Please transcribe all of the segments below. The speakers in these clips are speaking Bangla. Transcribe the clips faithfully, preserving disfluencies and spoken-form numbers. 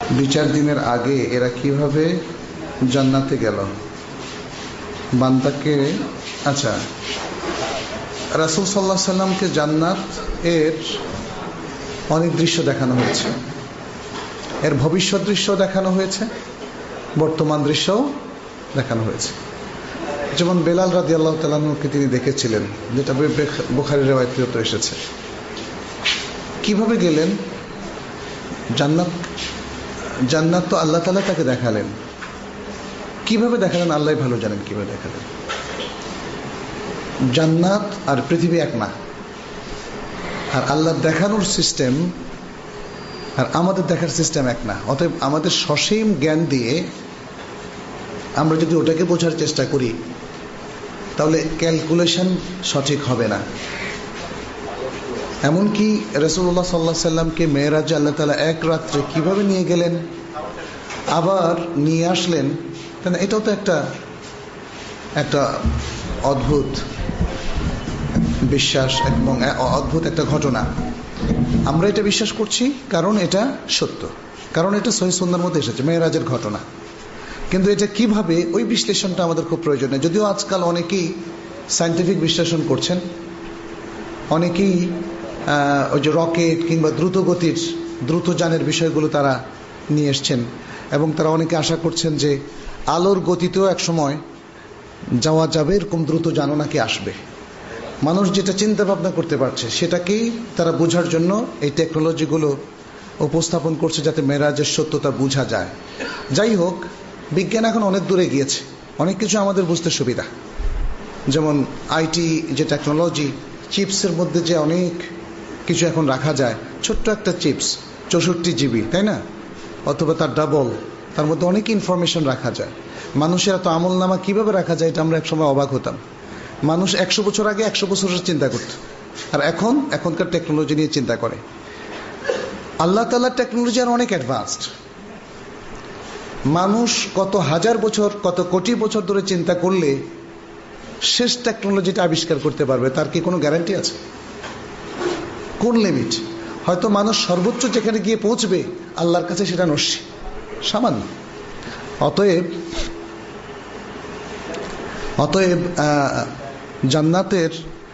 বিচার দিনের আগে এরা কিভাবে জান্নাতে গেল বান্দাকে? আচ্ছা, রাসূল সাল্লাল্লাহু আলাইহি সাল্লামকে জান্নাত এর অনেক দৃশ্য দেখানো হয়েছে, এর ভবিষ্যৎ দৃশ্য দেখানো হয়েছে, বর্তমান দৃশ্যও দেখানো হয়েছে। যেমন বেলাল রাদিয়াল্লাহু তাআলা আনহুকে তিনি দেখেছিলেন, যেটা বুখারীর riwayat-এ এসেছে। কিভাবে গেলেন জান্নাত? জান্নাত তো আল্লাহ তাআলা তাকে দেখালেন। কিভাবে দেখালেন আল্লাহই ভালো জানেন কিভাবে দেখালেন। জান্নাত আর পৃথিবী এক না, আর আল্লাহ দেখানোর সিস্টেম আর আমাদের দেখার সিস্টেম এক না। অতএব আমাদের সসীম জ্ঞান দিয়ে আমরা যদি ওটাকে বোঝার চেষ্টা করি তাহলে ক্যালকুলেশন সঠিক হবে না। এমনকি রাসূলুল্লাহ সাল্লাল্লাহু আলাইহি সাল্লামকে মেরাজে আল্লাহ তাআলা এক রাত্রে কিভাবে নিয়ে গেলেন আবার নিয়ে আসলেন, এটাও তো একটা একটা অদ্ভুত বিশ্বাস এবং অদ্ভুত একটা ঘটনা। আমরা এটা বিশ্বাস করছি কারণ এটা সত্য, কারণ এটা সহিহ সুন্নাহর মধ্যে এসেছে মেরাজের ঘটনা। কিন্তু এটা কিভাবে, ওই বিশ্লেষণটা আমাদের খুব প্রয়োজন। যদিও আজকাল অনেকেই সায়েন্টিফিক বিশ্লেষণ করছেন, অনেকেই ওই যে রকেট কিংবা দ্রুত গতির দ্রুত যানের বিষয়গুলো তারা নিয়ে এসছেন, এবং তারা অনেকে আশা করছেন যে আলোর গতিতেও এক সময় যাওয়া যাবে, এরকম দ্রুত যানও নাকি আসবে। মানুষ যেটা চিন্তা ভাবনা করতে পারছে সেটাকেই তারা বোঝার জন্য এই টেকনোলজিগুলো উপস্থাপন করছে, যাতে মেরাজের সত্যতা বোঝা যায়। যাই হোক, বিজ্ঞান এখন অনেক দূরে গিয়েছে, অনেক কিছু আমাদের বুঝতে সুবিধা। যেমন আইটি যে টেকনোলজি, চিপসের মধ্যে যে অনেক কিছু এখন রাখা যায়, ছোট্ট একটা চিপস চৌষট্টি জিবি, তাই না? অথবা তার ডাবল, তার মধ্যে অনেক ইনফরমেশন রাখা যায়। মানুষের এত আমল নামা কীভাবে রাখা যায় এটা আমরা একসময় অবাক হতাম। মানুষ একশো বছর আগে একশো বছরের চিন্তা করত, আর এখন এখনকার টেকনোলজি নিয়ে চিন্তা করে। আল্লাহ তাআলার টেকনোলজি আর অনেক অ্যাডভান্সড। মানুষ কত হাজার বছর কত কোটি বছর ধরে চিন্তা করলে শেষ টেকনোলজিটা আবিষ্কার করতে পারবে, তার কি কোনো গ্যারান্টি আছে? কোন লিমিট? হয়তো মানুষ সর্বোচ্চ যেখানে গিয়ে পৌঁছবে আল্লাহর কাছে সেটা নস্যি, সামান্য। অতএব অতএব জান্নাতের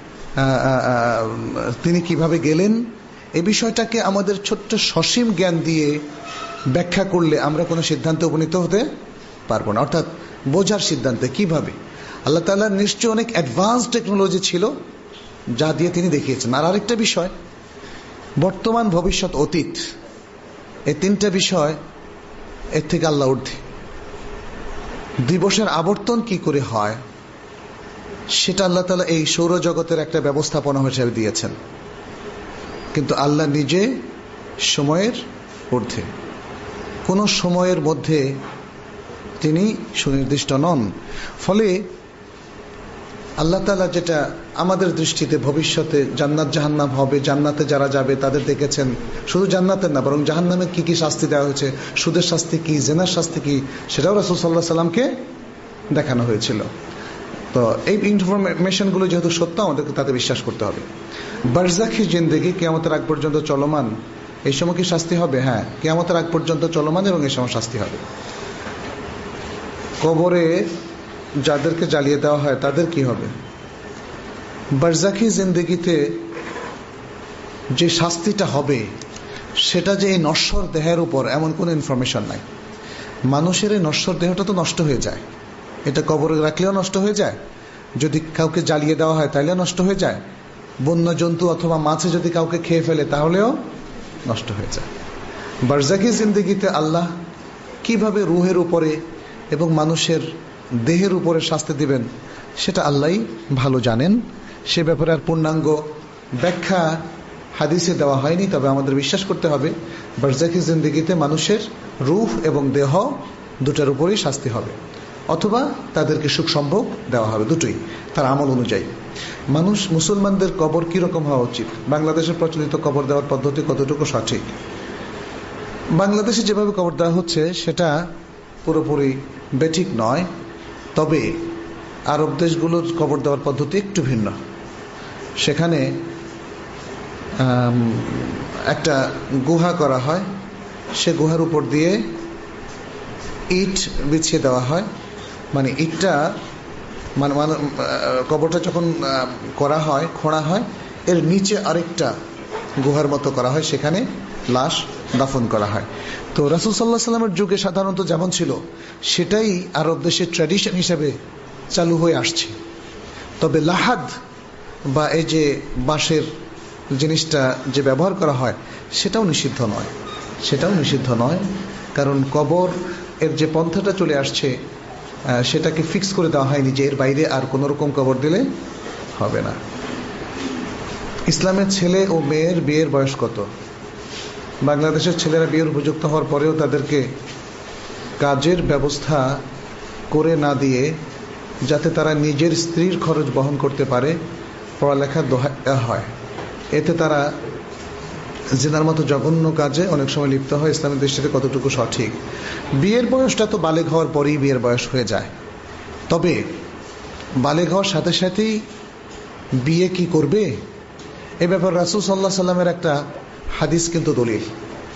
তিনি কিভাবে গেলেন এই বিষয়টাকে আমাদের ছোট্ট সসীম জ্ঞান দিয়ে ব্যাখ্যা করলে আমরা কোনো সিদ্ধান্তে উপনীত হতে পারবো না, অর্থাৎ বোঝার সিদ্ধান্তে। কিভাবে? আল্লাহ তাআলার নিশ্চয় অনেক অ্যাডভান্স টেকনোলজি ছিল যা দিয়ে তিনি দেখিয়েছেন। আর আরেকটা বিষয়, বর্তমান ভবিষ্যৎ অতীত, এই তিনটা বিষয় এর থেকে আল্লাহ ঊর্ধ্বে। দিবসের আবর্তন কি করে হয় সেটা আল্লাহ তাআলা এই সৌরজগতের একটা ব্যবস্থাপনা হিসেবে দিয়েছেন, কিন্তু আল্লাহ নিজে সময়ের ঊর্ধ্বে। কোন সময়ের মধ্যে তিনি সুনির্দিষ্ট নন। ফলে আল্লাহ তাআলা যেটা আমাদের দৃষ্টিতে ভবিষ্যতে জান্নাত জাহান্নাম হবে, জান্নাতে যারা যাবে তাদের দেখেছেন, শুধু জান্নাতের না বরং জাহান্নামে কি কি শাস্তি দেওয়া হয়েছে, সুদের শাস্তি কি, জেনার শাস্তি কি, সেটাও রাসূল সাল্লাল্লাহু আলাইহি সাল্লামকে দেখানো হয়েছিল। তো এই ইনফরমেশনগুলো যেহেতু সত্য, আমাদেরকে তাতে বিশ্বাস করতে হবে। বারজাখী জিন্দেগি, কিয়ামতের আগ পর্যন্ত চলমান, এই সময় কি শাস্তি হবে? হ্যাঁ, কিয়ামতের আগ পর্যন্ত চলমান এবং এই সময় শাস্তি হবে। কবরে যাদেরকে জ্বালিয়ে দেওয়া হয় তাদের কি হবে? বারজাখী জিন্দেগিতে যে শাস্তিটা হবে সেটা যে এই নশ্বর দেহের উপর, এমন কোনো ইনফরমেশন নাই। মানুষের এই নশ্বর দেহটা তো নষ্ট হয়ে যায়, এটা কবরে রাখলেও নষ্ট হয়ে যায়, যদি কাউকে জ্বালিয়ে দেওয়া হয় তাহলেও নষ্ট হয়ে যায়, বন্য জন্তু অথবা মাছে যদি কাউকে খেয়ে ফেলে তাহলেও নষ্ট হয়ে যায়। বারজাখী জিন্দেগিতে আল্লাহ কিভাবে রুহের উপরে এবং মানুষের দেহের উপরে শাস্তি দিবেন সেটা আল্লাহই ভালো জানেন। সে ব্যাপারে আর পূর্ণাঙ্গ ব্যাখ্যা হাদিসে দেওয়া হয়নি, তবে আমাদের বিশ্বাস করতে হবে বারজাখী জিন্দেগিতে মানুষের রূহ এবং দেহ দুটার উপরেই শাস্তি হবে, অথবা তাদেরকে সুখ সম্ভোগ দেওয়া হবে, দুটোই তার আমল অনুযায়ী। মানুষ মুসলমানদের কবর কিরকম হওয়া উচিত? বাংলাদেশের প্রচলিত কবর দেওয়ার পদ্ধতি কতটুকু সঠিক? বাংলাদেশে যেভাবে কবর দেওয়া হচ্ছে সেটা পুরোপুরি বেঠিক নয়, তবে আরব দেশগুলোর কবর দেওয়ার পদ্ধতি একটু ভিন্ন। সেখানে একটা গুহা করা হয়, সে গুহার উপর দিয়ে ইট বিছিয়ে দেওয়া হয়, মানে ইটটা মানে কবরটা যখন করা হয়, খোঁড়া হয়, এর নিচে আরেকটা গুহার মতো করা হয়, সেখানে লাশ দাফন করা হয়। তো রাসূল সাল্লাল্লাহু আলাইহি ওয়াসাল্লামের যুগে সাধারণত যেমন ছিল সেটাই আরব দেশের ট্র্যাডিশন হিসেবে চালু হয়ে আসছে। তবে লাহাদ বা এই যে বাঁশের জিনিসটা যে ব্যবহার করা হয় সেটাও নিষিদ্ধ নয়, সেটাও নিষিদ্ধ নয় কারণ কবর এর যে পন্থাটা চলে আসছে সেটাকে ফিক্স করে দেওয়া হয়নি যে এর বাইরে আর কোনো রকম কবর দিলে হবে না। ইসলামের ছেলে ও মেয়ের বিয়ের বয়স কত? বাংলাদেশের ছেলেরা বিয়ের উপযুক্ত হওয়ার পরেও তাদেরকে কাজের ব্যবস্থা করে না দিয়ে যাতে তারা নিজের স্ত্রীর খরচ বহন করতে পারে পড়ালেখা দেওয়া হয়, এতে তারা জিনার মতো জঘন্য কাজে অনেক সময় লিপ্ত হয়। ইসলামের দৃষ্টিতে কতটুকু সঠিক? বিয়ের বয়সটা তো বালেগ হওয়ার পরেই বিয়ের বয়স হয়ে যায়, তবে বালেগ হওয়ার সাথে সাথেই বিয়ে কি করবে এ ব্যাপারে রাসূল সাল্লাল্লাহু আলাইহি সাল্লামের একটা হাদিস কিন্তু দলিল।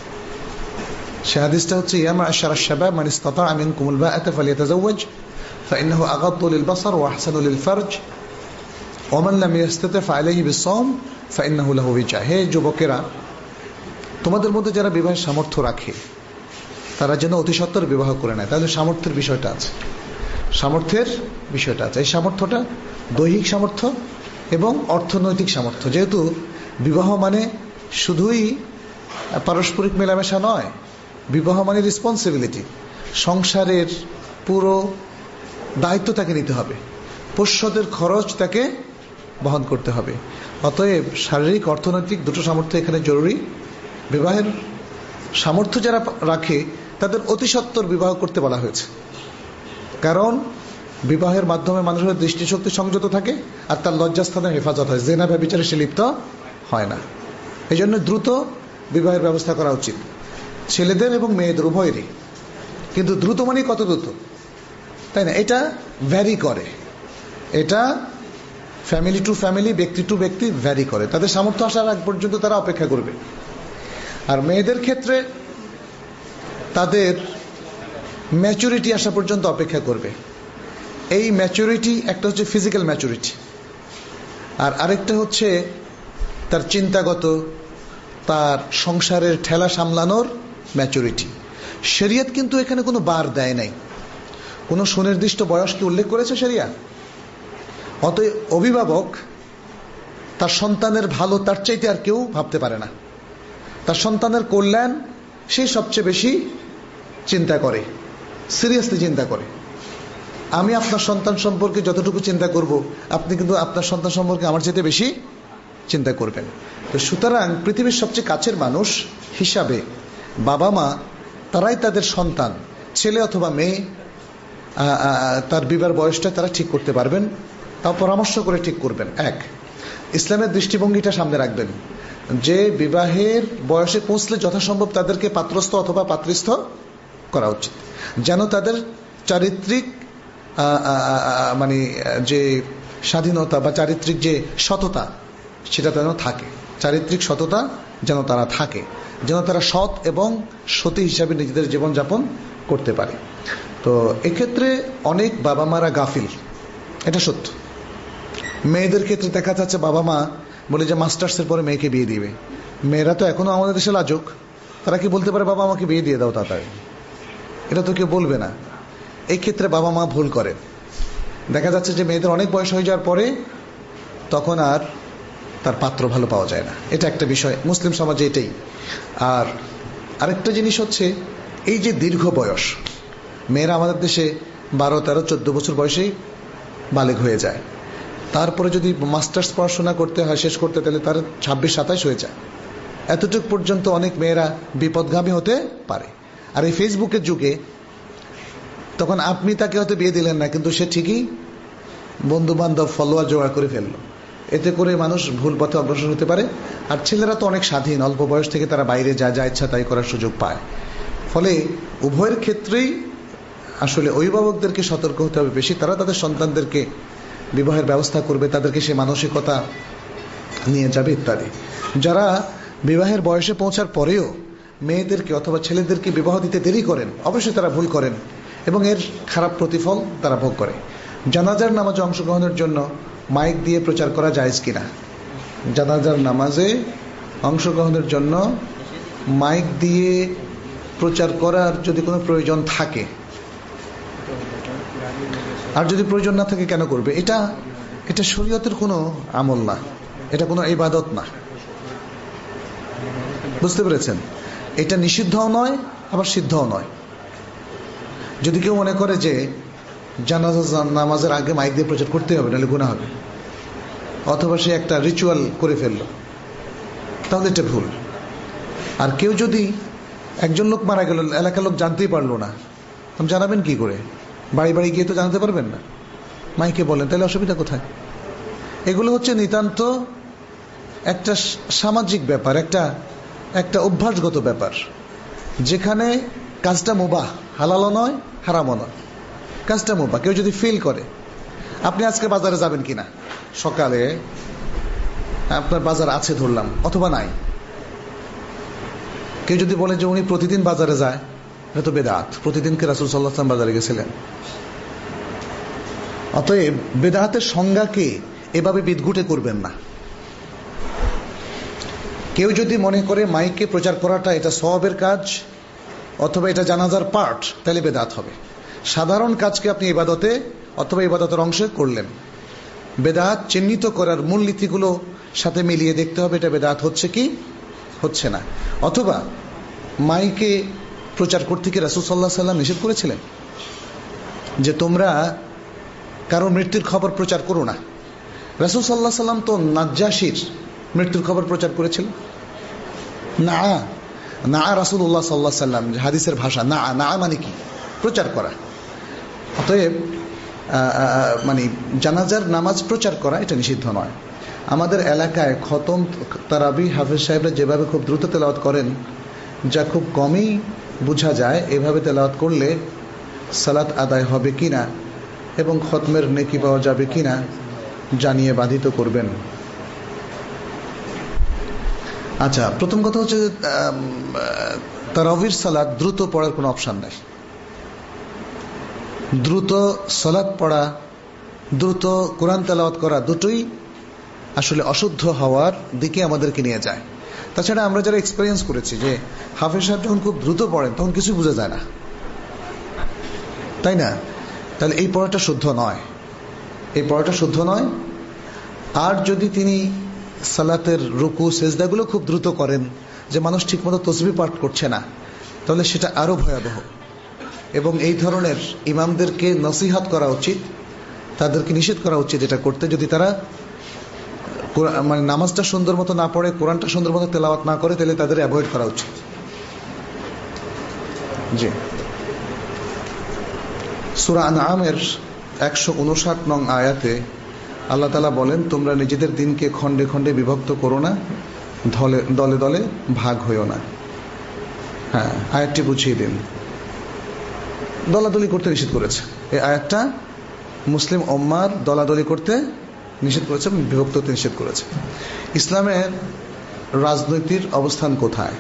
সে হাদিসটা হচ্ছে ইয়া মা'আশারাশ শাবাব মান ইসতাতা'a মিনকুমুল বা'আতা ফালিয়াতাযাওয়াজ ফাইন্নাহু আগাদ্দু লিলবাসার ওয়া আহসানু লিলফারজ ওয়া মান লাম ইয়াস্তাতি' ফাআলাইহি বিস-সাওম ফাইন্নাহু লাহু ওয়িজা। হে যুবকেরা, তোমাদের মধ্যে যারা বিবাহের সামর্থ্য রাখে তারা যেন অতি সত্বর বিবাহ করে নেয়। তাহলে সামর্থ্যের বিষয়টা আছে, সামর্থ্যের বিষয়টা আছে। এই সামর্থ্যটা দৈহিক সামর্থ্য এবং অর্থনৈতিক সামর্থ্য। যেহেতু বিবাহ মানে শুধুই পারস্পরিক মেলামেশা নয়, বিবাহ মানে রেসপন্সিবিলিটি, সংসারের পুরো দায়িত্ব তাকে নিতে হবে, পোষ্যদের খরচ তাকে বহন করতে হবে। অতএব শারীরিক অর্থনৈতিক দুটো সামর্থ্য এখানে জরুরি। বিবাহের সামর্থ্য যারা রাখে তাদের অতি সত্বর বিবাহ করতে বলা হয়েছে, কারণ বিবাহের মাধ্যমে মানুষের দৃষ্টিশক্তি সংযত থাকে আর তার লজ্জাস্থানের হেফাজত হয়, জেনা ব্যভিচারে সে লিপ্ত হয় না। এই জন্য দ্রুত বিবাহের ব্যবস্থা করা উচিত ছেলেদের এবং মেয়েদের উভয়েরই। কিন্তু দ্রুত মানে কত দ্রুত, তাই না? এটা ভ্যারি করে, এটা ফ্যামিলি টু ফ্যামিলি, ব্যক্তি টু ব্যক্তি ভ্যারি করে। তাদের সামর্থ্য আসার আগ পর্যন্ত তারা অপেক্ষা করবে। আর মেয়েদের ক্ষেত্রে তাদের ম্যাচুরিটি আসা পর্যন্ত অপেক্ষা করবে। এই ম্যাচুরিটি একটা হচ্ছে ফিজিক্যাল ম্যাচুরিটি, আর আরেকটা হচ্ছে তার চিন্তাগত, তার সংসারের ঠেলা সামলানোর ম্যাচুরিটি। শরিয়ত কিন্তু এখানে কোনো বার দেয় নাই, কোনো সুনির্দিষ্ট বয়স কি উল্লেখ করেছে শরিয়ত? অতএব অভিভাবক তার সন্তানের ভালো তার চাইতে আর কেউ ভাবতে পারে না। তার সন্তানের কল্যাণ সে সবচেয়ে বেশি চিন্তা করে, সিরিয়াসলি চিন্তা করে। আমি আপনার সন্তান সম্পর্কে যতটুকু চিন্তা করব, আপনি কিন্তু আপনার সন্তান সম্পর্কে আমার চাইতে বেশি চিন্তা করবেন। তো সুতরাং পৃথিবীর সবচেয়ে কাছের মানুষ হিসাবে বাবা মা, তারাই তাদের সন্তান, ছেলে অথবা মেয়ে, তার বিবাহ বয়সটা তারা ঠিক করতে পারবেন, তাও পরামর্শ করে ঠিক করবেন। এক, ইসলামের দৃষ্টিভঙ্গিটা সামনে রাখবেন যে বিবাহের বয়সে পৌঁছলে যথাসম্ভব তাদেরকে পাত্রস্থ অথবা পাত্রস্থ করা উচিত, যেন তাদের চারিত্রিক মানে যে স্বাধীনতা বা চারিত্রিক যে সততা সেটা যেন থাকে, চারিত্রিক সততা যেন তারা থাকে, যেন তারা সৎ এবং সতী হিসাবে নিজেদের জীবনযাপন করতে পারে। তো এক্ষেত্রে অনেক বাবা মারা গাফিল, এটা সত্য। মেয়েদের ক্ষেত্রে দেখা যাচ্ছে বাবা মা বলে যে মাস্টার্সের পরে মেয়েকে বিয়ে দিবে। মেয়েরা তো এখনো আমাদের দেশে লাজুক, তারা কি বলতে পারে বাবা আমাকে বিয়ে দিয়ে দাও তাড়াতাড়ি? এটা তো কেউ বলবে না। এই ক্ষেত্রে বাবা মা ভুল করে। দেখা যাচ্ছে যে মেয়েদের অনেক বয়স হয়ে যাওয়ার পরে তখন আর তার পাত্র ভালো পাওয়া যায় না। এটা একটা বিষয় মুসলিম সমাজে এটাই। আর আরেকটা জিনিস হচ্ছে এই যে দীর্ঘ বয়স, মেয়েরা আমাদের দেশে বারো তেরো চোদ্দ বছর বয়সেই বালেগ হয়ে যায়। তারপরে যদি মাস্টার্স পড়াশোনা করতে হয়, শেষ করতে, তাহলে তার ছাব্বিশ সাতাইশ হয়ে যায়। এতটুক পর্যন্ত অনেক মেয়েরা বিপদগামী হতে পারে। আর এই ফেসবুকের যুগে তখন আপনি তাকে হয়তো বিয়ে দিলেন না, কিন্তু সে ঠিকই বন্ধু বান্ধব ফলোয়ার জোগাড় করে ফেললো। এতে করে মানুষ ভুল পথে অগ্রসর হতে পারে। আর ছেলেরা তো অনেক স্বাধীন, অল্প বয়স থেকে তারা বাইরে যা যা ইচ্ছা তাই করার সুযোগ পায়। ফলে উভয়ের ক্ষেত্রেই আসলে অভিভাবকদেরকে সতর্ক হতে হবে বেশি। তারা তাদের সন্তানদেরকে বিবাহের ব্যবস্থা করবে, তাদেরকে সে মানসিকতা নিয়ে যাবে ইত্যাদি। যারা বিবাহের বয়সে পৌঁছার পরেও মেয়েদেরকে অথবা ছেলেদেরকে বিবাহ দিতে দেরি করেন, অবশ্যই তারা ভুল করেন এবং এর খারাপ প্রতিফল তারা ভোগ করে। জানাজার নামাজে অংশগ্রহণের জন্য মাইক দিয়ে প্রচার করা জায়েজ কিনা? জানাজার নামাজে অংশগ্রহণের জন্য মাইক দিয়ে প্রচার করার যদি কোনো প্রয়োজন থাকে, আর যদি প্রয়োজন না থাকে কেন করবে? এটা এটা শরীয়তের কোনো আমল না, এটা কোনো ইবাদত না, বুঝতে পেরেছেন? এটা নিষিদ্ধও নয় আবার সিদ্ধও নয়। যদি কেউ মনে করে যে জানাজা নামাজের আগে মাইক দিয়ে প্রচার করতে হবে নাহলে গুনাহ হবে, অথবা সে একটা রিচুয়াল করে ফেললো, তাহলে এটা ভুল। আর কেউ যদি, একজন লোক মারা গেল, এলাকার লোক জানতেই পারলো না, আপনি জানাবেন কি করে? বাড়ি বাড়ি গিয়ে তো জানাতে পারবেন না, মাইকে বলেন, তাহলে অসুবিধা কোথায়? এগুলো হচ্ছে নিতান্ত একটা সামাজিক ব্যাপার, একটা একটা অভ্যাসগত ব্যাপার, যেখানে কাজটা মুবাহ, হালালও নয় হারামও নয়, কাজটা মুবাহ। কেউ যদি ফিল করে, আপনি আজকে বাজারে যাবেন কিনা, সকালে আপনার বাজার আছে ধরলাম অথবা নাই, কেউ যদি বলে যে উনি প্রতিদিন বাজারে যায়, এটা তো বেদাত। প্রতিদিনকে রাসূল সাল্লাল্লাহু আলাইহি ওয়াসাল্লাম বাজারে গেছিলেন। অতএব বেদাতের সংজ্ঞাকে এভাবে বিদঘুটে করবেন না। কেউ যদি মনে করে মাইকে প্রচার করাটা এটা সওয়াবের কাজ অথবা এটা জানাজার পার্ট, তাহলে বেদাত হবে। সাধারণ কাজকে আপনি ইবাদতে অথবা ইবাদতের অংশে করলেন, বেদাত চিহ্নিত করার মূলনীতিগুলো সাথে মিলিয়ে দেখতে হবে এটা বেদাত হচ্ছে কি হচ্ছে না। অথবা মাইকে প্রচার করতে কি রাসূল সাল্লাল্লাহু আলাইহি ওয়াসাল্লাম নিষেধ করেছিলেন যে তোমরা কারো মৃত্যুর খবর প্রচার করো না? রাসূল সাল্লাল্লাহু আলাইহি ওয়াসাল্লাম তো নাজ্জাশীর মৃত্যুর খবর প্রচার করেছিলেন। না না রাসূলুল্লাহ সাল্লাল্লাহু আলাইহি ওয়াসাল্লাম, হাদিসের ভাষা না না মানে কি? প্রচার করা। অতএব মানে জানাজার নামাজ প্রচার করা এটা নিষিদ্ধ নয়। আমাদের এলাকায় খতম তারাবি হাফেজ সাহেবরা যেভাবে খুব দ্রুত তেলাওয়াত করেন, যা খুব কমই বোঝা যায়, এভাবে তেলাওয়াত করলে সালাত আদায় হবে কিনা এবং খতমের নেকি পাওয়া যাবে কিনা জানিয়ে বাধিত করবেন। আচ্ছা, প্রথম কথা হচ্ছে তারাবির সালাত দ্রুত পড়ার কোনো অপশন নাই। দ্রুত সালাত পড়া, দ্রুত কোরআন তেলাওয়াত করা দুটোই আসলে অশুদ্ধ হওয়ার দিকে আমাদেরকে নিয়ে যায়। তাছাড়া আমরা যারা এক্সপেরিয়েন্স করেছি যে হাফেজ সাহেব যখন খুব দ্রুত পড়েন তখন কিছু বোঝা যায় না, তাই না? তাহলে এই পড়াটা শুদ্ধ নয়, এই পড়াটা শুদ্ধ নয়। আর যদি তিনি সালাতের রুকু সেজদাগুলো খুব দ্রুত করেন যে মানুষ ঠিকমতো তাসবিহ পাঠ করছে না, তাহলে সেটা আরো ভয়াবহ। এবং এই ধরনের ইমামদেরকে নসিহত করা উচিত, তাদেরকে নিষেধ করা উচিত এটা করতে। যদি তারা মানে নামাজটা সুন্দর মতো না পড়ে, কোরআনটা সুন্দর মতো তেলাওয়াত না করে, তাহলে তাদের অ্যাভয়েড করা উচিত। জি, সূরা আনআমের একশো উনষাট নং আয়াতে আল্লাহ তাআলা বলেন, তোমরা নিজেদের দিনকে খণ্ডে খণ্ডে বিভক্ত করো না, দলে দলে দলে ভাগ হইও না। হ্যাঁ, আয়াতটি বুঝিয়ে দিন। দলাদলি করতে নিষেধ করেছে এই আয়াতটা, মুসলিম উম্মার দলাদলি করতে নিষেধ করেছে, বিভক্ত হতে নিষেধ করেছে। ইসলামের রাজনীতির অবস্থান কোথায়?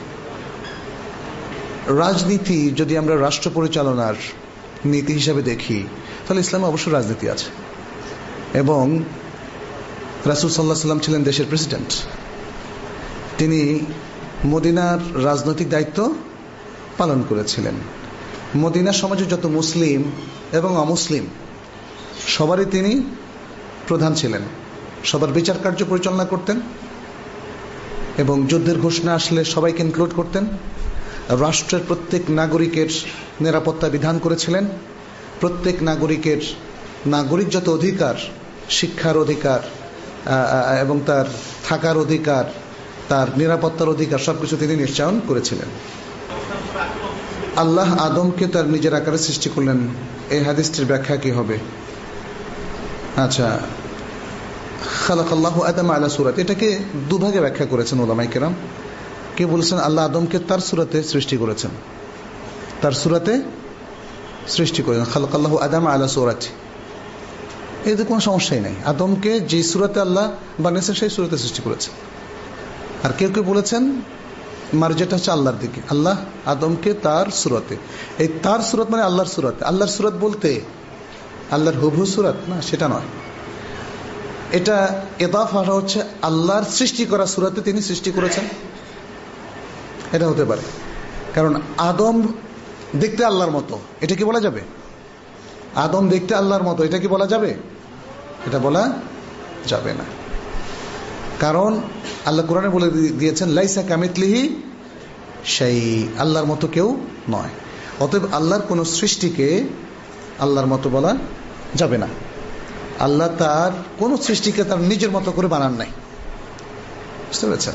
রাজনীতি যদি আমরা রাষ্ট্র পরিচালনার নীতি হিসাবে দেখি, তাহলে ইসলামে অবশ্যই রাজনীতি আছে। এবং রাসূল সাল্লাল্লাহু আলাইহি ওয়াসাল্লাম ছিলেন দেশের প্রেসিডেন্ট, তিনি মদিনার রাজনৈতিক দায়িত্ব পালন করেছিলেন। মদিনা সমাজে যত মুসলিম এবং অমুসলিম সবারই তিনি প্রধান ছিলেন, সবার বিচার কার্য পরিচালনা করতেন এবং যুদ্ধের ঘোষণা আসলে সবাইকে ইনক্লুড করতেন। রাষ্ট্রের প্রত্যেক নাগরিকের নিরাপত্তা বিধান করেছিলেন। প্রত্যেক নাগরিকের নাগরিক যত অধিকার, শিক্ষার অধিকার এবং তার থাকার অধিকার, তার নিরাপত্তার অধিকার, সবকিছু তিনি নিশ্চয়ন করেছিলেন। আল্লাহ আদমকে তার নিজের আকারে সৃষ্টি করলেন, এই হাদিসটির ব্যাখ্যা কি হবে? আচ্ছা, খালাকাল্লাহু আদম আলা সূরাত, এটাকে দুভাগে ব্যাখ্যা করেছেন উলামায়ে কেরাম। কে বলেছেন আল্লাহ আদমকে তার সূরাতে সৃষ্টি করেছেন, তার সূরাতে সৃষ্টি করেছেন, খালাকাল্লাহু আদম আলা সূরাতি, এতে কোনো সমস্যাই নেই। আদমকে যে সূরাতে আল্লাহ বানিয়েছেন সেই সূরাতে সৃষ্টি করেছেন। আর কেউ কেউ বলেছেন মার্জিটা হচ্ছে আল্লাহর দিকে। আল্লাহ আদমকে তার সুরতে, এই তার সুরত মানে আল্লাহর সুরতে। আল্লাহর সুরত বলতে আল্লাহর হুবহু সুরত না, সেটা নয়। এটা ইদাফা হচ্ছে আল্লাহর সৃষ্টি করা সুরতে তিনি সৃষ্টি করেছেন, এটা হতে পারে। কারণ আদম দেখতে আল্লাহর মতো, এটা কি বলা যাবে? আদম দেখতে আল্লাহর মতো, এটা কি বলা যাবে? এটা বলা যাবে না। কারণ আল্লাহ কোরআনে বলে দিয়েছেন লাইসা কামিথলিহি সেই, আল্লাহর মতো কেউ নয়। অতএব আল্লাহর কোন সৃষ্টিকে আল্লাহর মতো বলা যাবে না। আল্লাহ তার কোন সৃষ্টিকে তার নিজের মতো করে বানান নাই, বুঝতে পেরেছেন?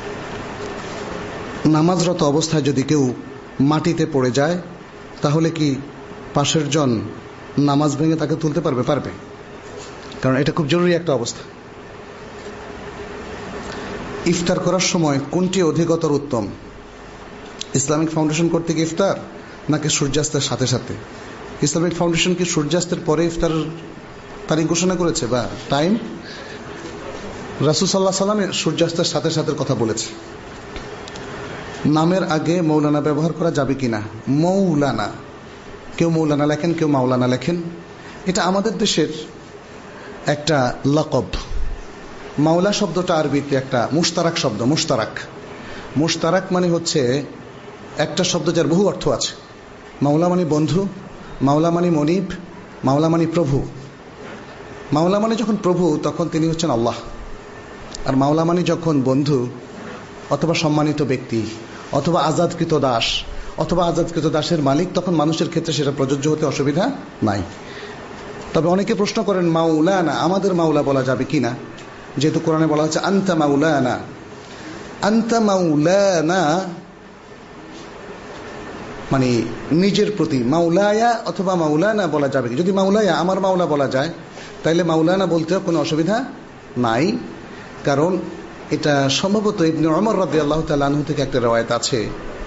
নামাজরত অবস্থায় যদি কেউ মাটিতে পড়ে যায়, তাহলে কি পাশের জন নামাজ ভেঙে তাকে তুলতে পারবে? পারবে, কারণ এটা খুব জরুরি একটা অবস্থা। ইফতার করার সময় কোনটি অধিকতর উত্তম? ইসলামিক ফাউন্ডেশন কর্তৃক ইফতার নাকি সূর্যাস্তের সাথে সাথে? ইসলামিক ফাউন্ডেশন কি সূর্যাস্তের পরে ইফতার তারিখ ঘোষণা করেছে বা টাইম? রাসূল সাল্লাল্লাহু আলাইহি ওয়াসাল্লাম সূর্যাস্তের সাথে সাথে কথা বলেছে। নামের আগে মৌলানা ব্যবহার করা যাবে কিনা? মৌলানা, কেউ মৌলানা লেখেন, কেউ মাওলানা লেখেন। এটা আমাদের দেশের একটা লকব। মাওলা শব্দটা আরবিতে একটা মুশতারাক শব্দ। মুশতারাক মুশতারাক মানে হচ্ছে একটা শব্দ যার বহু অর্থ আছে। মাওলা মানে বন্ধু, মাওলা মানে মনিব, মাওলা মানে প্রভু। মাওলা মানে যখন প্রভু তখন তিনি হচ্ছেন আল্লাহ, আর মাওলা মানে যখন বন্ধু অথবা সম্মানিত ব্যক্তি অথবা আজাদকৃত দাস অথবা আজাদকৃত দাসের মালিক, তখন মানুষের ক্ষেত্রে সেটা প্রযোজ্য হতে অসুবিধা নাই। তবে অনেকে প্রশ্ন করেন মাওলানা, আমাদের মাওলা বলা যাবে কিনা? যেহেতু কোরআনে বলা হচ্ছে আনতা মাওলানা। আনতা মাওলানা মানে নিজের প্রতি, মাওলায়া অথবা মাওলানা বলা যাবে কি? যদি মাওলায়া আমার মাওলা বলা যায়, তাইলে মাওলানা বলতেও কোনো অসুবিধা নাই। কারণ এটা সম্ভবত ইবনে ওমর রাদিয়াল্লাহু তাআলা আনহু থেকে একটা রওয়ায়াত আছে,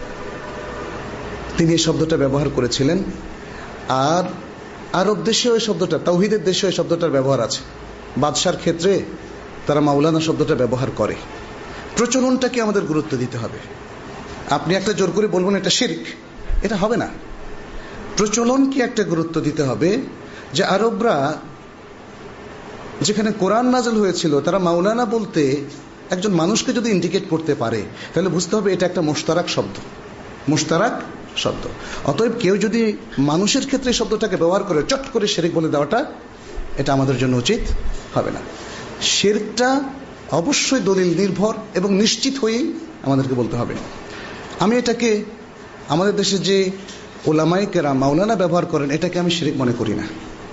তিনি এই শব্দটা ব্যবহার করেছিলেন। আর আরব দেশেও এই শব্দটা, তাওহীদের দেশেও এই শব্দটার ব্যবহার আছে। বাদশার ক্ষেত্রে তারা মাওলানা শব্দটা ব্যবহার করে। প্রচলনটাকে আমাদের গুরুত্ব দিতে হবে। আপনি একটা জোর করে বলবেন এটা শিরক, এটা হবে না। প্রচলনকে একটা গুরুত্ব দিতে হবে যে আরবরা যেখানে কোরআন নাযিল হয়েছিল, তারা মাওলানা বলতে একজন মানুষকে যদি ইন্ডিকেট করতে পারে, তাহলে বুঝতে হবে এটা একটা মুশতারাক শব্দ, মুশতারাক শব্দ। অতএব কেউ যদি মানুষের ক্ষেত্রে শব্দটাকে ব্যবহার করে চট করে শিরক বলে দেওয়াটা, এটা আমাদের জন্য উচিত হবে না। শিরকটা অবশ্যই দলিল নির্ভর এবং নিশ্চিত হয়েই আমাদেরকে বলতে হবে। আমি এটাকে আমাদের দেশে যে ওলামায়ে কেরাম মাওলানা ব্যবহার করেন, এটাকে আমি শিরক মনে করি না।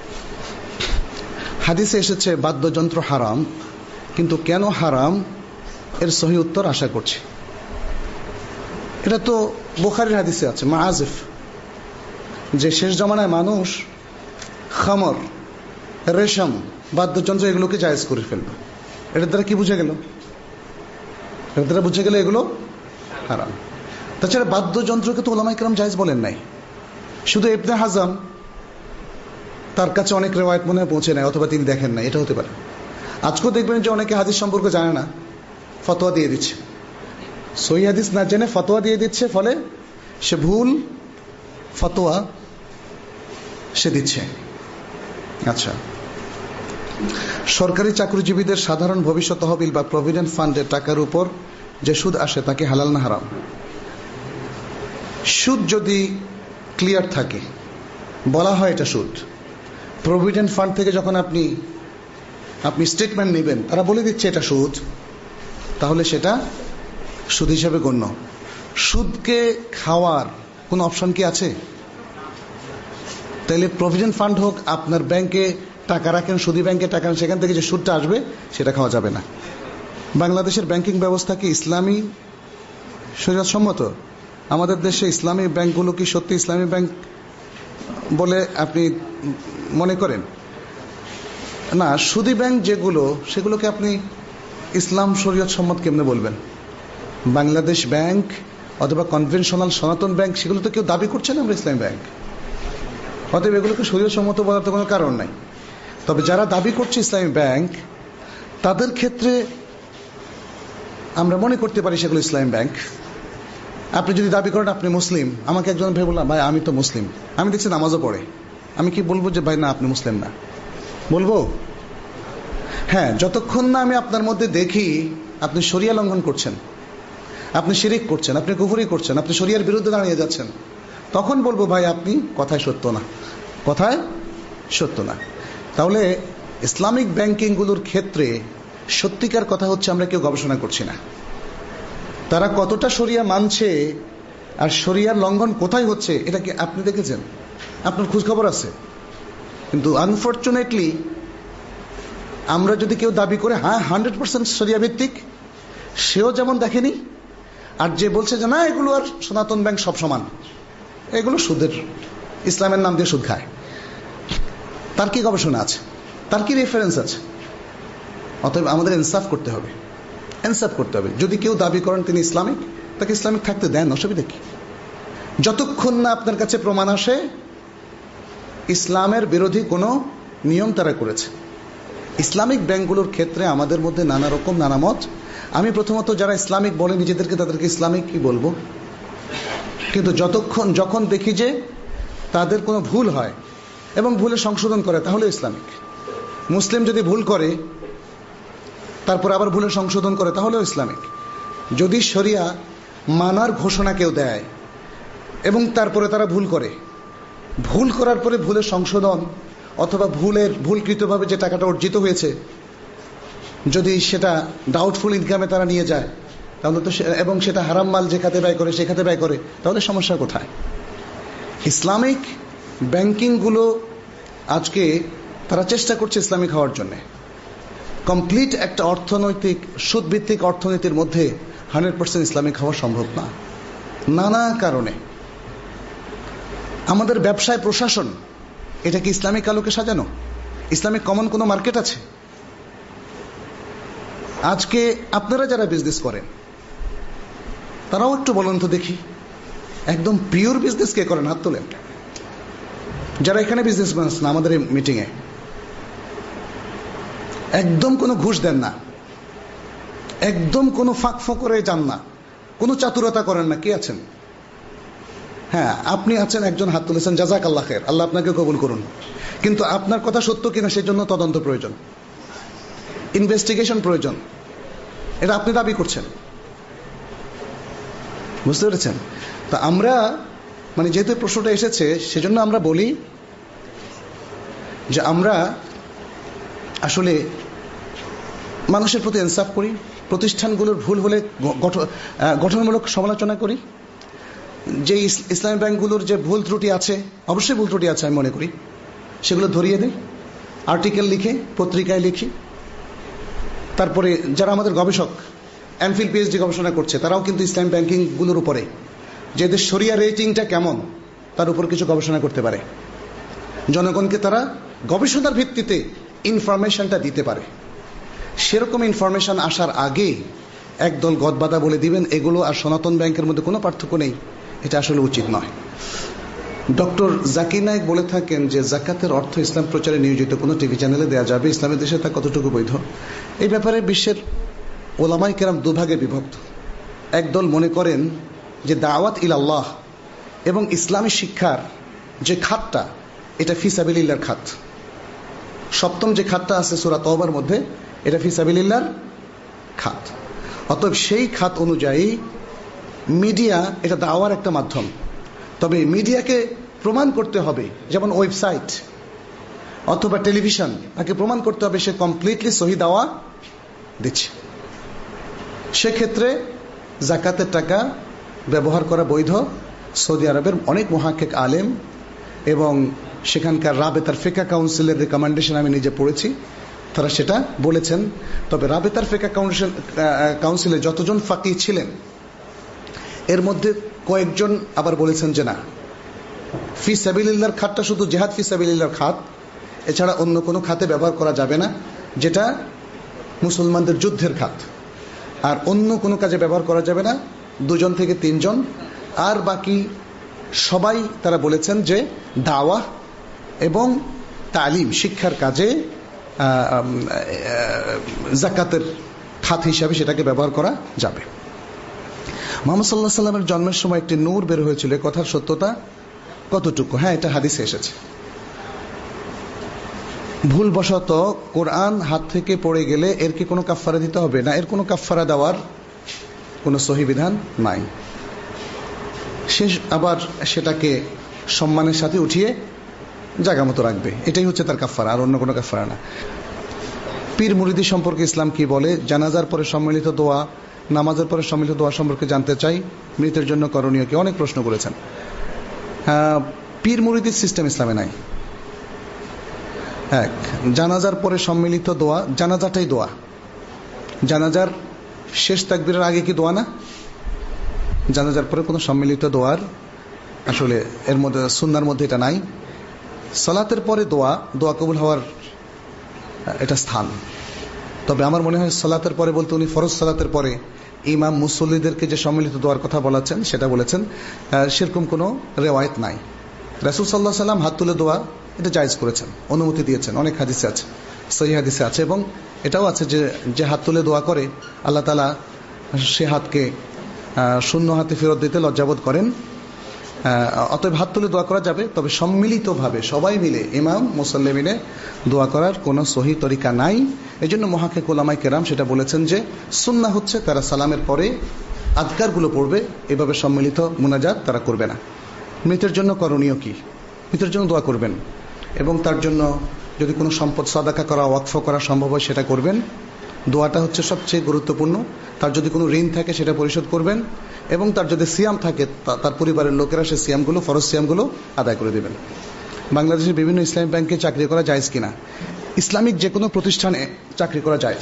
হাদিসে এসেছে বাদ্যযন্ত্র হারাম, কিন্তু কেন হারাম এর সহি উত্তর আশা করছি। এটা তো বুখারীর হাদিসে আছে, মাআজিফ, যে শেষ জমানায় মানুষ খামর, রেশম, বাদ্যযন্ত্র এগুলোকে জায়েজ করে ফেলবে। এটার দ্বারা কি বুঝে গেল? এটার দ্বারা বুঝে গেল এগুলো হারাম। তাছাড়া বাদ্যযন্ত্রকে তো উলামায়ে কেরাম জায়েজ বলেন নাই, শুধু ইবনে হাজাম তার কাছে অনেক রিওয়ায়াত মনে হয় পৌঁছে নেয়, অথবা তিনি দেখেন না, এটা হতে পারে। আজকেও দেখবেন যে অনেকে হাদিস সম্পর্কে জানে না, ফতোয়া দিয়ে দিচ্ছে, সহি হাদিস না জেনে ফতোয়া দিয়ে দিচ্ছে, ফলে সে ভুল ফতোয়া সে দিচ্ছে। আচ্ছা, সরকারি চাকরিজীবীদের সাধারণ ভবিষ্যৎ তহবিল বা প্রভিডেন্ট ফান্ডের টাকার উপর যে সুদ আসে, তাকে হালাল না হারাম? সুদ যদি ক্লিয়ার থাকে, বলা হয় এটা সুদ। প্রভিডেন্ট ফান্ড থেকে যখন আপনি আপনি স্টেটমেন্ট নেবেন, তারা বলে দিচ্ছে এটা সুদ, তাহলে সেটা সুদ হিসেবে গণ্য। সুদকে খাওয়ার কোনো অপশন কি আছে? তাইলে প্রভিডেন্ট ফান্ড হোক, আপনার ব্যাংকে টাকা রাখেন, সুদী ব্যাংকে টাকা, সেখান থেকে যে সুদটা আসবে সেটা খাওয়া যাবে না। বাংলাদেশের ব্যাংকিং ব্যবস্থা কি ইসলামী শরীয়ত সম্মত? আমাদের দেশে ইসলামী ব্যাংকগুলো কি সত্যি ইসলামী ব্যাংক বলে আপনি মনে করেন? না, সুদী ব্যাংক যেগুলো, সেগুলোকে আপনি ইসলাম শরীয়ত সম্মত কেমনে বলবেন? বাংলাদেশ ব্যাংক অথবা কনভেনশনাল সনাতন ব্যাংক, সেগুলো তো কেউ দাবি করছে না আমরা ইসলামী ব্যাংক। অতএব এগুলোকে শরীয়ত সম্মত বলার তো কোনো কারণ নাই। তবে যারা দাবি করছে ইসলামী ব্যাংক, তাদের ক্ষেত্রে আমরা মনে করতে পারি সেগুলো ইসলামী ব্যাংক। আপনি যদি দাবি করেন আপনি মুসলিম, আমাকে একজন ভাই বললাম ভাই আমি তো মুসলিম, আমি দেখছি নামাজও পড়ে, আমি কি বলবো যে ভাই না আপনি মুসলিম না? বলবো? হ্যাঁ, যতক্ষণ না আমি আপনার মধ্যে দেখি আপনি শরিয়া লঙ্ঘন করছেন, আপনি শিরিক করছেন, আপনি কুফরি করছেন, আপনি শরিয়ার বিরুদ্ধে দাঁড়িয়ে যাচ্ছেন, তখন বলবো ভাই আপনি কথায় সত্য না, কথায় সত্য না। তাহলে ইসলামিক ব্যাংকিংগুলোর ক্ষেত্রে সত্যিকার কথা হচ্ছে আমরা কেউ গবেষণা করছি না। তারা কতটা শরিয়া মানছে আর শরিয়ার লঙ্ঘন কোথায় হচ্ছে এটা কি আপনি দেখেছেন? আপনার খোঁজখবর আছে? কিন্তু আনফর্চুনেটলি আমরা যদি কেউ দাবি করে হ্যাঁ হান্ড্রেড পার্সেন্ট শরিয়া ভিত্তিক, সেও যেমন দেখেনি, আর যে বলছে যে না এগুলো আর সনাতন ব্যাংক সব সমান, এগুলো সুদের, ইসলামের নাম দিয়ে সুদ খায়, তার কি গবেষণা আছে, তার কি রেফারেন্স আছে? অতএব আমাদের ইনসাফ করতে হবে, ইনসাফ করতে হবে। যদি কেউ দাবি করেন তিনি ইসলামিক, তাকে ইসলামিক থাকতে দেন, অসুবিধা কি? যতক্ষণ না আপনার কাছে প্রমাণ আসে ইসলামের বিরোধী কোনো নিয়ম তারা করেছে। ইসলামিক ব্যাংকগুলোর ক্ষেত্রে আমাদের মধ্যে নানা রকম নানা মত। আমি প্রথমত যারা ইসলামিক বলে নিজেদেরকে তাদেরকে ইসলামিক কি বলবো, কিন্তু যতক্ষণ যখন দেখি যে তাদের কোনো ভুল হয় এবং ভুলে সংশোধন করে তাহলে ইসলামিক। মুসলিম যদি ভুল করে তারপর আবার ভুলে সংশোধন করে তাহলেও ইসলামিক। যদি শরিয়া মানার ঘোষণা কেউ দেয় এবং তারপরে তারা ভুল করে, ভুল করার পরে ভুলের সংশোধন অথবা ভুলের ভুলকৃতভাবে যে টাকাটা অর্জিত হয়েছে যদি সেটা ডাউটফুল ইনকামে তারা নিয়ে যায় তাহলে তো, এবং সেটা হারাম মাল যে খাতে ব্যয় করে সে খাতে ব্যয় করে, তাহলে সমস্যা কোথায়? ইসলামিক ব্যাংকিংগুলো আজকে তারা চেষ্টা করছে ইসলামিক হওয়ার জন্য। কমপ্লিট একটা অর্থনৈতিক সুদভিত্তিক অর্থনীতির মধ্যে হান্ড্রেড পার্সেন্ট ইসলামিক হওয়া সম্ভব না, নানা কারণে। আমাদের ব্যবসায় প্রশাসন এটা কি ইসলামিক আলোকে সাজানো? ইসলামিক কমন কোনো মার্কেট আছে? আজকে আপনারা যারা বিজনেস করেন তারাও একটু বলুন তো দেখি, একদম পিওর বিজনেস কে করেন? হাত তোলেন। যারা এখানে বিজনেস না আমাদের এই মিটিংয়ে, একদম কোনো ঘুষ দেন না, একদম কোনো ফাঁক ফোঁকরে যান না, কোনো চাতুরতা করেন না, কে আছেন? হ্যাঁ আপনি আছেন, একজন হাত তুলেছেন, জাজাক আল্লাহ খের, আল্লাহ আপনাকে কবুল করুন। কিন্তু আপনার কথা সত্য কিনা সেজন্য তদন্ত প্রয়োজন, ইনভেস্টিগেশন প্রয়োজন। এটা আপনি দাবি করছেন, বুঝতে পেরেছেন? তা আমরা মানে যেহেতু প্রশ্নটা এসেছে সেজন্য আমরা বলি যে আমরা আসলে মানুষের প্রতি ইনসাফ করি, প্রতিষ্ঠানগুলোর ভুল হলে গঠনমূলক সমালোচনা করি। যে ইসলামী ব্যাংকগুলোর যে ভুল ত্রুটি আছে, অবশ্যই ভুল ত্রুটি আছে আমি মনে করি, সেগুলো ধরিয়ে দিই, আর্টিকেল লিখে পত্রিকায় লিখি। তারপরে যারা আমাদের গবেষক এমফিল পিএইচডি গবেষণা করছে তারাও কিন্তু ইসলামী ব্যাংকিংগুলোর উপরে যে এদের শরিয়া রেটিংটা কেমন তার উপর কিছু গবেষণা করতে পারে, জনগণকে তারা গবেষণার ভিত্তিতে ইনফরমেশনটা দিতে পারে। সেরকম ইনফরমেশন আসার আগে একদল গদবাদা বলে দিবেন এগুলো আর সনাতন ব্যাংকের মধ্যে কোনো পার্থক্য নেই, এটা আসলে উচিত নয়। ডক্টর জাকির নায়েক বলে থাকেন যে জাকাতের অর্থ ইসলাম প্রচারে নিয়োজিত কোনো টিভি চ্যানেলে দেওয়া যাবে, ইসলামের দেশে তা কতটুকু বৈধ? এই ব্যাপারে বিশ্বের ওলামাই কেরাম দুভাগে বিভক্ত। একদল মনে করেন যে দাওয়াত ইলাল্লাহ এবং ইসলামী শিক্ষার যে খাতটা এটা ফি সাবিলিল্লাহর খাত। সপ্তম যে খাতটা আছে সূরা তওবার মধ্যে এটা ফি সাবিলিল্লাহর খাত। অতএব সেই খাত অনুযায়ী মিডিয়া এটা দাওয়ার একটা মাধ্যম, তবে মিডিয়াকে প্রমাণ করতে হবে, যেমন ওয়েবসাইট অথবা টেলিভিশন, তাকে প্রমাণ করতে হবে সে কমপ্লিটলি সহি দাওয়া দিচ্ছে। সেক্ষেত্রে জাকাতের টাকা ব্যবহার করা বৈধ। সৌদি আরবের অনেক মুহাক্কিক আলেম এবং সেখানকার রাবেতার ফিকহ কাউন্সিলের রিকমেন্ডেশন আমি নিজে পড়েছি, তারা সেটা বলেছেন। তবে রাবেতার ফিকহ কাউন্সিল কাউন্সিলে যতজন ফাকিহ ছিলেন এর মধ্যে কয়েকজন আবার বলেছেন যে না, ফি সাবিলিল্লাহর খাতটা শুধু জিহাদ ফি সাবিলিল্লাহর খাত, এছাড়া অন্য কোনো খাতে ব্যবহার করা যাবে না, যেটা মুসলমানদের যুদ্ধের খাত। আর অন্য কোনো কাজে ব্যবহার করা যাবে না, দুজন থেকে তিনজন। আর বাকি সবাই তারা বলেছেন যে দাওয়া এবং তালিম শিক্ষার কাজে জাকাতের খাত হিসাবে সেটাকে ব্যবহার করা যাবে। মুহাম্মদ সাল্লাল্লাহু আলাইহি সাল্লামের জন্মের সময় একটি নূর বের হয়েছিল, এই কথার সত্যতা কতটুকু? হ্যাঁ, এটা হাদিসে এসেছে। ভুলবশত কোরআন হাত থেকে পড়ে গেলে এর কি কোনো কাফফারা দিতে হবে? না, এর কোনো কাফফারা দেওয়ার কোনো সহি বিধান নাই। সে আবার সেটাকে সম্মানের সাথে উঠিয়ে জায়গা মতো রাখবে, এটাই হচ্ছে তার কাফফারা, আর অন্য কোনো কাফফারা না। পীর মুরিদি সম্পর্কে ইসলাম কি বলে? জানাজার পরে সম্মিলিত দোয়া, নামাজের পরে সম্মিলিত দোয়া সম্পর্কে জানতে চাই। মৃতের জন্য করণীয় কি? অনেক প্রশ্ন করেছেন। পীর মুরিদির সিস্টেম ইসলামে নাই। এক, জানাজার পরে সম্মিলিত দোয়া, জানাজাটাই দোয়া। জানাজার শেষ তাকবীরের আগে কি দোয়া না? জানাজার পরে কোনো সম্মিলিত দোয়ার আসলে এর মধ্যে সুন্নাহর মধ্যে এটা নাই। সালাতের পরে দোয়া, দোয়া কবুল হওয়ার এটা স্থান। তবে আমার মনে হয় সালাতের পরে বলতে উনি ফরজ সালাতের পরে ইমাম মুসল্লিদেরকে যে সম্মিলিত দোয়ার কথা বলেছেন সেটা বলেছেন, সেরকম কোনো রেওয়ায়েত নাই। রাসূল সাল্লাল্লাহু আলাইহি সাল্লাম হাত তুলে দোয়া এটা জায়েজ করেছেন, অনুমতি দিয়েছেন, অনেক হাদিসে আছে, সহিহ হাদিসে আছে। এবং এটাও আছে যে যে হাত তুলে দোয়া করে আল্লাহ তাআলা সে হাতকে শূন্য হাতে ফেরত দিতে লজ্জাবোধ করেন। অতএব হাত তুলে দোয়া করা যাবে, তবে সম্মিলিতভাবে সবাই মিলে ইমাম মুসল্লি মিলে দোয়া করার কোনো সহি তরিকা নাই। এই জন্য মুহাক্কিক উলামায়ে কেরাম সেটা বলেছেন যে সুন্নাহ হচ্ছে তারা সালামের পরে আযকারগুলো পড়বে, এভাবে সম্মিলিত মুনাজাত তারা করবে না। মৃতের জন্য করণীয় কি? মৃতের জন্য দোয়া করবেন এবং তার জন্য যদি কোনো সম্পদ সাদাকা করা, ওয়াকফ করা সম্ভব হয় সেটা করবেন। দোয়াটা হচ্ছে সবচেয়ে গুরুত্বপূর্ণ। তার যদি কোনো ঋণ থাকে সেটা পরিশোধ করবেন এবং তার যদি সিয়াম থাকে তার পরিবারের লোকেরা সে সিয়ামগুলো, ফরজ সিয়ামগুলো আদায় করে দেবেন। বাংলাদেশের বিভিন্ন ইসলামিক ব্যাংকে চাকরি করা জায়েজ কিনা? ইসলামিক যে কোনো প্রতিষ্ঠানে চাকরি করা জায়েজ।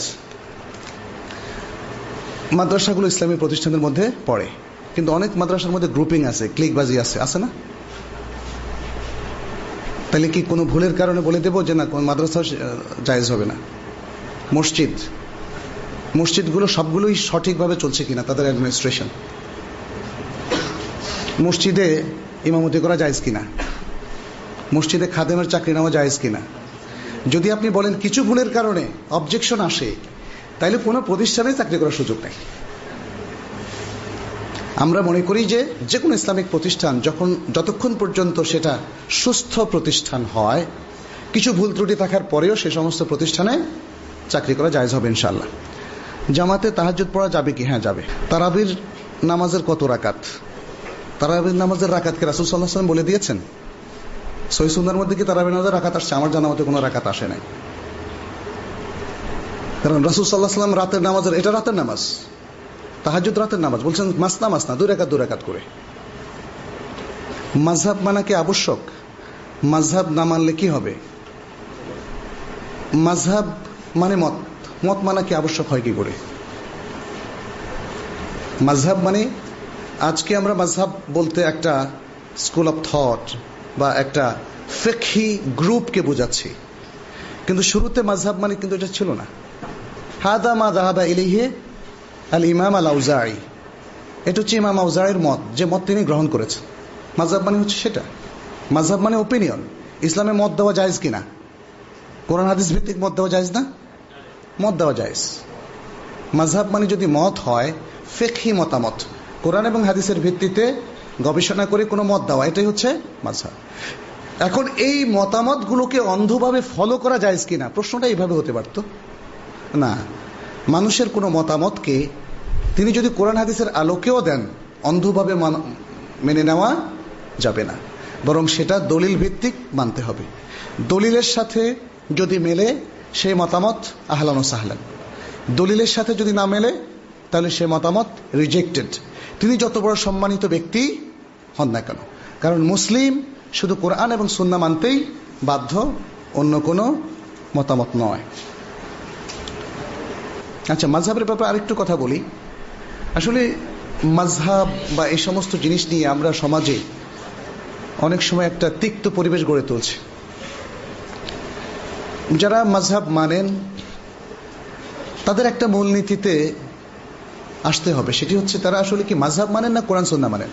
মাদ্রাসাগুলো ইসলামিক প্রতিষ্ঠানের মধ্যে পড়ে, কিন্তু অনেক মাদ্রাসার মধ্যে গ্রুপিং আছে, ক্লিকবাজি আছে, আছে না? তাহলে কি কোনো ভুলের কারণে বলে দেবো যে না কোন মাদ্রাসা জায়েজ হবে না? মসজিদ মসজিদগুলো সবগুলোই সঠিকভাবে চলছে কিনা তাদের অ্যাডমিনিস্ট্রেশন? মসজিদে ইমামতি করা জায়েজ কিনা? মসজিদে খাদেমের চাকরি নেওয়া জায়েজ কিনা? যদি আপনি বলেন কিছু ভুলের কারণে অবজেকশন আসে, তাইলে কোনো প্রতিষ্ঠানে চাকরি করার সুযোগ নেই। আমরা মনে করি যে যে কোনো ইসলামিক প্রতিষ্ঠান যখন যতক্ষণ পর্যন্ত সেটা সুস্থ প্রতিষ্ঠান হয়, কিছু ভুল ত্রুটি থাকার পরেও সে সমস্ত প্রতিষ্ঠানে চাকরি করা জায়েজ হবে ইনশাআল্লাহ। জামাতে তাহাজ্জুদ পড়া যাবে কি? হ্যাঁ, যাবে। তারাবির নামাজের কত রাকাত? তারাবির নামাজের রাকাতকে রাসূল সাল্লাল্লাহু আলাইহি ওয়াসাল্লাম বলে দিয়েছেন? সহিহ সুন্নাহর মধ্যে কি তারাবির নামাজের রাকাত আসছে? আমার জানা মতে কোনো রাকাত আসে নাই। কারণ রাসূল সাল্লাল্লাহু আলাইহি ওয়াসাল্লাম রাতের নামাজের, এটা রাতের নামাজ, তাহাজ্জুদ রাতের নামাজ, বলছেন মাসনা মাসনা, দুই রাকাত দুই রাকাত করে। মাযহাব মানা কি আবশ্যক? মাযহাব না মানলে কি হবে? মাযহাব মানে মত, মত মানা কি আবশ্যক হয় কি করে? মাযহাব মানে আজকে আমরা মাযহাব বলতে একটা স্কুল অফ থট বা একটা ফিকহি গ্রুপকে বোঝাচ্ছি, কিন্তু শুরুতে মাযহাব মানে কিন্তু এটা ছিল না। হাদা মা যাহাবা ইলাইহি আল ইমাম আল আউজাঈ, এটা হচ্ছে ইমাম আউজাঈর মত, যে মত তিনি গ্রহণ করেছেন। মাযহাব মানে হচ্ছে সেটা। মাযহাব মানে ওপিনিয়ন। ইসলামে মত দেওয়া জায়েজ কিনা? কোরআন হাদিস ভিত্তিক মত দেওয়া জায়েজ না? মত দেওয়া জায়েজ। মাযহাব মানে যদি মত হয় ফিকহি মতামত, কোরআন এবং হাদিসের ভিত্তিতে গবেষণা করে কোনো মত দেওয়া, এটাই হচ্ছে মাযহাব। এখন এই মতামতগুলোকে অন্ধভাবে ফলো করা জায়েজ কিনা? প্রশ্নটা এইভাবে হতে পারতো না। মানুষের কোনো মতামতকে তিনি যদি কোরআন হাদিসের আলোকেও দেন, অন্ধভাবে মেনে নেওয়া যাবে না, বরং সেটা দলিল ভিত্তিক মানতে হবে। দলিলের সাথে যদি মেলে সেই মতামত আহলান ও সাহলান, দলিলের সাথে যদি না মেলে তাহলে সে মতামত রিজেক্টেড, তিনি যত বড় সম্মানিত ব্যক্তি হন না কেন। কারণ মুসলিম শুধু কোরআন এবং সুন্নাহ মানতেই বাধ্য, অন্য কোনো মতামত নয়। আচ্ছা, মাযহাবের ব্যাপারে আরেকটু কথা বলি। আসলে মাযহাব বা এই সমস্ত জিনিস নিয়ে আমরা সমাজে অনেক সময় একটা তিক্ত পরিবেশ গড়ে তুলছি। যারা মাযহাব মানেন তাদের একটা মূলনীতিতে আসতে হবে, সেটি হচ্ছে তারা আসলে কি মাযহাব মানেন না কোরআন সুন্নাহ মানেন,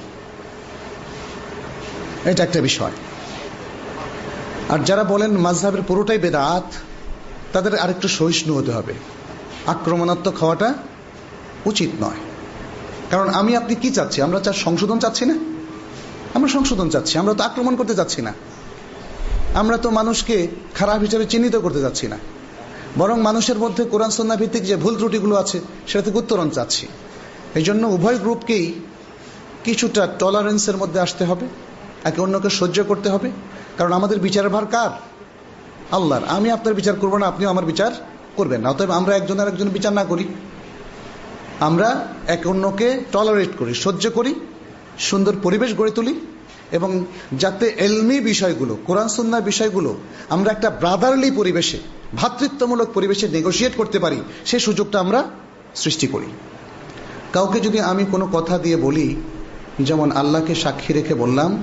এটা একটা বিষয়। আর যারা বলেন মাযহাবের পুরোটাই বেদাত, তাদের আরেকটু সহিষ্ণু হতে হবে, আক্রমণাত্মক হওয়াটা উচিত নয়। কারণ আমি আপনি কি চাচ্ছি? আমরা চার সংশোধন চাচ্ছি না, আমরা সংশোধন চাচ্ছি। আমরা তো আক্রমণ করতে যাচ্ছি না, আমরা তো মানুষকে খারাপ হিসেবে চিহ্নিত করতে যাচ্ছি না, বরং মানুষের মধ্যে কোরআন সুন্নাহ ভিত্তিক যে ভুল ত্রুটিগুলো আছে সেটা থেকে উত্তরণ চাচ্ছি। এই জন্য উভয় গ্রুপকেই কিছুটা টলারেন্সের মধ্যে আসতে হবে, একে অন্যকে সহ্য করতে হবে। কারণ আমাদের বিচারের ভার কার? আল্লাহর। আমি আপনার বিচার করবো না, আপনিও আমার বিচার করবেন না। অতএব আমরা একজনের একজনের বিচার না করি, আমরা একে অন্যকে টলারেট করি, সহ্য করি, সুন্দর পরিবেশ গড়ে তুলি, এবং যাতে এলমি বিষয়গুলো, কোরআন সুন্নাহর বিষয়গুলো আমরা একটা ব্রাদারলি পরিবেশে, ভ্রাতৃত্বমূলক পরিবেশে নেগোশিয়েট করতে পারি, সেই সুযোগটা আমরা সৃষ্টি করি। কাউকে যদি আমি কোনো কথা দিয়ে বলি, যেমন আল্লাহকে সাক্ষী রেখে বললাম,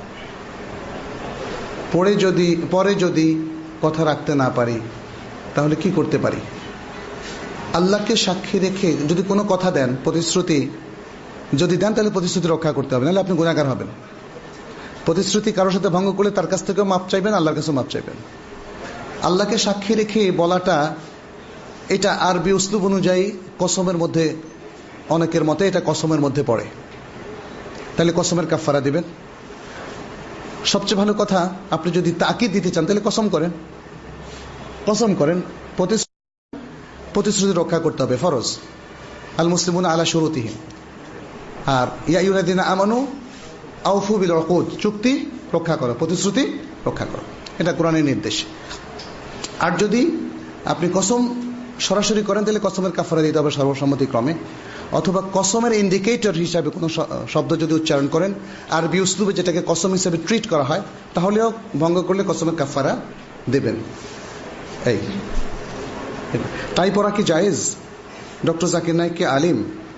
পরে যদি পরে যদি কথা রাখতে না পারি তাহলে কি করতে পারি? আল্লাহকে সাক্ষী রেখে যদি কোনো কথা দেন, প্রতিশ্রুতি যদি দেন, তাহলে প্রতিশ্রুতি রক্ষা করতে হবে, নাহলে আপনি গুনাহগার হবেন। প্রতিশ্রুতি কারোর সাথে ভঙ্গ করলে তার কাছ থেকেও মাপ চাইবেন, আল্লাহর কাছেও মাপ চাইবেন। আল্লাহকে সাক্ষী রেখে বলাটা, এটা আরবি উসলুব অনুযায়ী কসমের মধ্যে, অনেকের মতে এটা কসমের মধ্যে পড়ে, তাহলে কসমের কাফারা দিবেন। সবচেয়ে ভালো কথা, আপনি যদি তাকিদ দিতে চান তাহলে কসম করেন, কসম করেন। প্রতিশ্রুতি রক্ষা করতে হবে, ফরজ। আল মুসলিমুনা আলা শুরুতিহিম। আর ইয়া আইয়ুহাল্লাযীনা আমানু আউফু বিল উকুদ, চুক্তি রক্ষা করো, প্রতিশ্রুতি রক্ষা করো, এটা কোরআনের নির্দেশ। আর যদি আপনি কসম সরাসরি করেন তাহলে কসমের কাফারা দিতে হবে সর্বসম্মতিক্রমে, অথবা কসমের ইন্ডিকেটর হিসাবে কোনো শব্দ যদি উচ্চারণ করেন, আরবি উসলুবে যেটাকে কসম হিসাবে ট্রিট করা হয়, তাহলেও ভঙ্গ করলে কসমের কাফারা দেবেন। এই টাই পরা কি জায়েজ? ডক্টর জাকির নায়েক কি আলিম?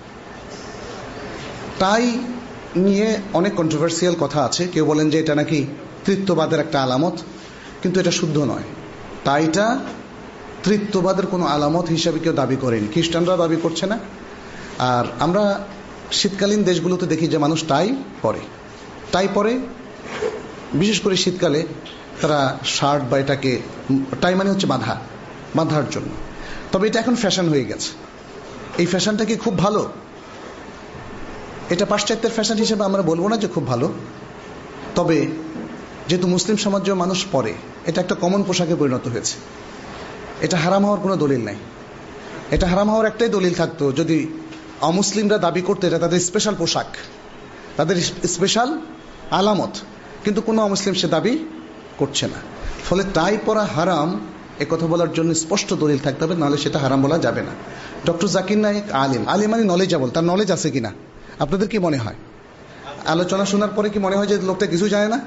টাই নিয়ে অনেক কন্ট্রোভার্সিয়াল কথা আছে। কেউ বলেন যে এটা নাকি তৃত্ববাদের একটা আলামত, কিন্তু এটা শুদ্ধ নয়। টাইটা তৃত্ববাদের কোনো আলামত হিসাবে কেউ দাবি করেনি, খ্রিস্টানরা দাবি করছে না। আর আমরা শীতকালীন দেশগুলোতে দেখি যে মানুষ টাই পরে, টাই পরে বিশেষ করে শীতকালে তারা শার্ট বা এটাকে, টাই মানে হচ্ছে বাঁধা, বাঁধার জন্য। তবে এটা এখন ফ্যাশন হয়ে গেছে। এই ফ্যাশনটা কি খুব ভালো? এটা পাশ্চাত্যের ফ্যাশন হিসেবে আমরা বলবো না যে খুব ভালো, তবে যেহেতু মুসলিম সমাজেও মানুষ পরে, এটা একটা কমন পোশাকে পরিণত হয়েছে। এটা হারাম হওয়ার কোনো দলিল নাই। এটা হারাম হওয়ার একটাই দলিল থাকতো যদি অমুসলিমরা দাবি করতে এটা তাদের স্পেশাল পোশাক, তাদের স্পেশাল আলামত, কিন্তু কোনো অমুসলিম সে দাবি করছে না। ফলে টাই পরা হারাম এ কথা বলার জন্য স্পষ্ট দলিল থাকতে হবে, নাহলে সেটা হারাম বলা যাবে না। ডক্টর জাকির নায়েক আলিম, আলিম মানে নলেজেবল, তার নলেজ আছে কিনা? আপনাদের কি মনে হয়? আলোচনা শোনার পরে কি মনে হয় যে লোকটা কিছু জানে না?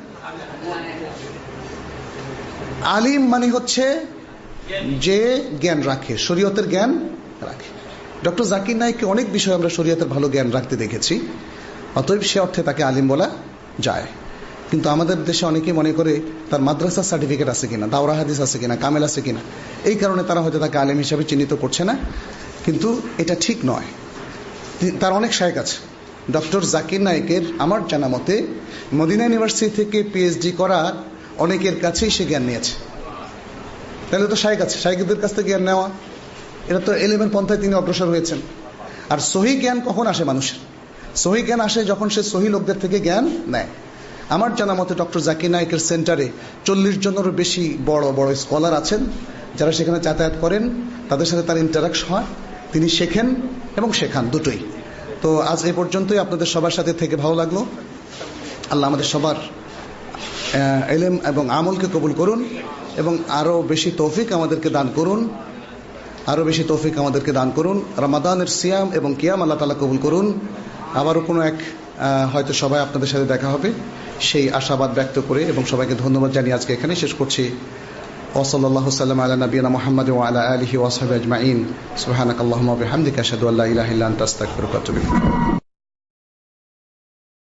আলিম মানে হচ্ছে যে জ্ঞান রাখে, শরীয়তের জ্ঞান রাখে। ডক্টর জাকির নায়েককে অনেক বিষয়ে আমরা শরীয়তের ভালো জ্ঞান রাখতে দেখেছি, অতএব সে অর্থে তাকে আলিম বলা যায়। কিন্তু আমাদের দেশে অনেকেই মনে করে তার মাদ্রাসার সার্টিফিকেট আছে কিনা, দাওরা হাদিস আছে কিনা, কামেল আছে কিনা, এই কারণে তারা হয়তো তাকে আলিম হিসাবে চিহ্নিত করছে না। কিন্তু এটা ঠিক নয়। তার অনেক শায়েখ আছে। ডক্টর জাকির নায়েকের আমার জানা মতে মদিনা ইউনিভার্সিটি থেকে পিএইচডি করা অনেকের কাছেই সে জ্ঞান নিয়েছে। তাহলে তো শায়েখ আছে, শায়েখদের কাছ থেকে জ্ঞান নেওয়া, এটা তো এলেমের পন্থায় তিনি অগ্রসর হয়েছেন। আর সহি জ্ঞান কখন আসে মানুষের? সহি জ্ঞান আসে যখন সে সহি লোকদের থেকে জ্ঞান নেয়। আমার জানা মতে ডক্টর জাকির নায়েকের সেন্টারে চল্লিশ জনেরও বেশি বড় বড় স্কলার আছেন, যারা সেখানে যাতায়াত করেন, তাদের সাথে তার ইন্টারাকশন হয়, তিনি শেখেন এবং শেখান দুটোই। তো আজ এ পর্যন্তই। আপনাদের সবার সাথে থেকে ভালো লাগলো। আল্লাহ আমাদের সবার ইলম এবং আমলকে কবুল করুন এবং আরও বেশি তৌফিক আমাদেরকে দান করুন, আরও বেশি তৌফিক আমাদেরকে দান করুন। রমাদানের সিয়াম এবং কিয়াম আল্লাহ তাআলা কবুল করুন। আবারও কোনো এক হয়তো সবাই আপনাদের সাথে দেখা হবে, সেই আশাবাদ ব্যক্ত করে এবং সবাইকে ধন্যবাদ জানিয়ে আজকে এখানে শেষ করছি। ওয়াসাল্লাল্লাহু সাল্লাম আলা নবিয়িনা মুহাম্মাদ ওয়া আলা আলিহি ওয়া সাহবিহি আজমাইন। সুবহানাকাল্লাহুম্মা ওয়া বিহামদিকা আশহাদু আল্লা ইলাহা ইল্লা আনতা আস্তাগফিরুকা ওয়া আতুবু ইলাইক।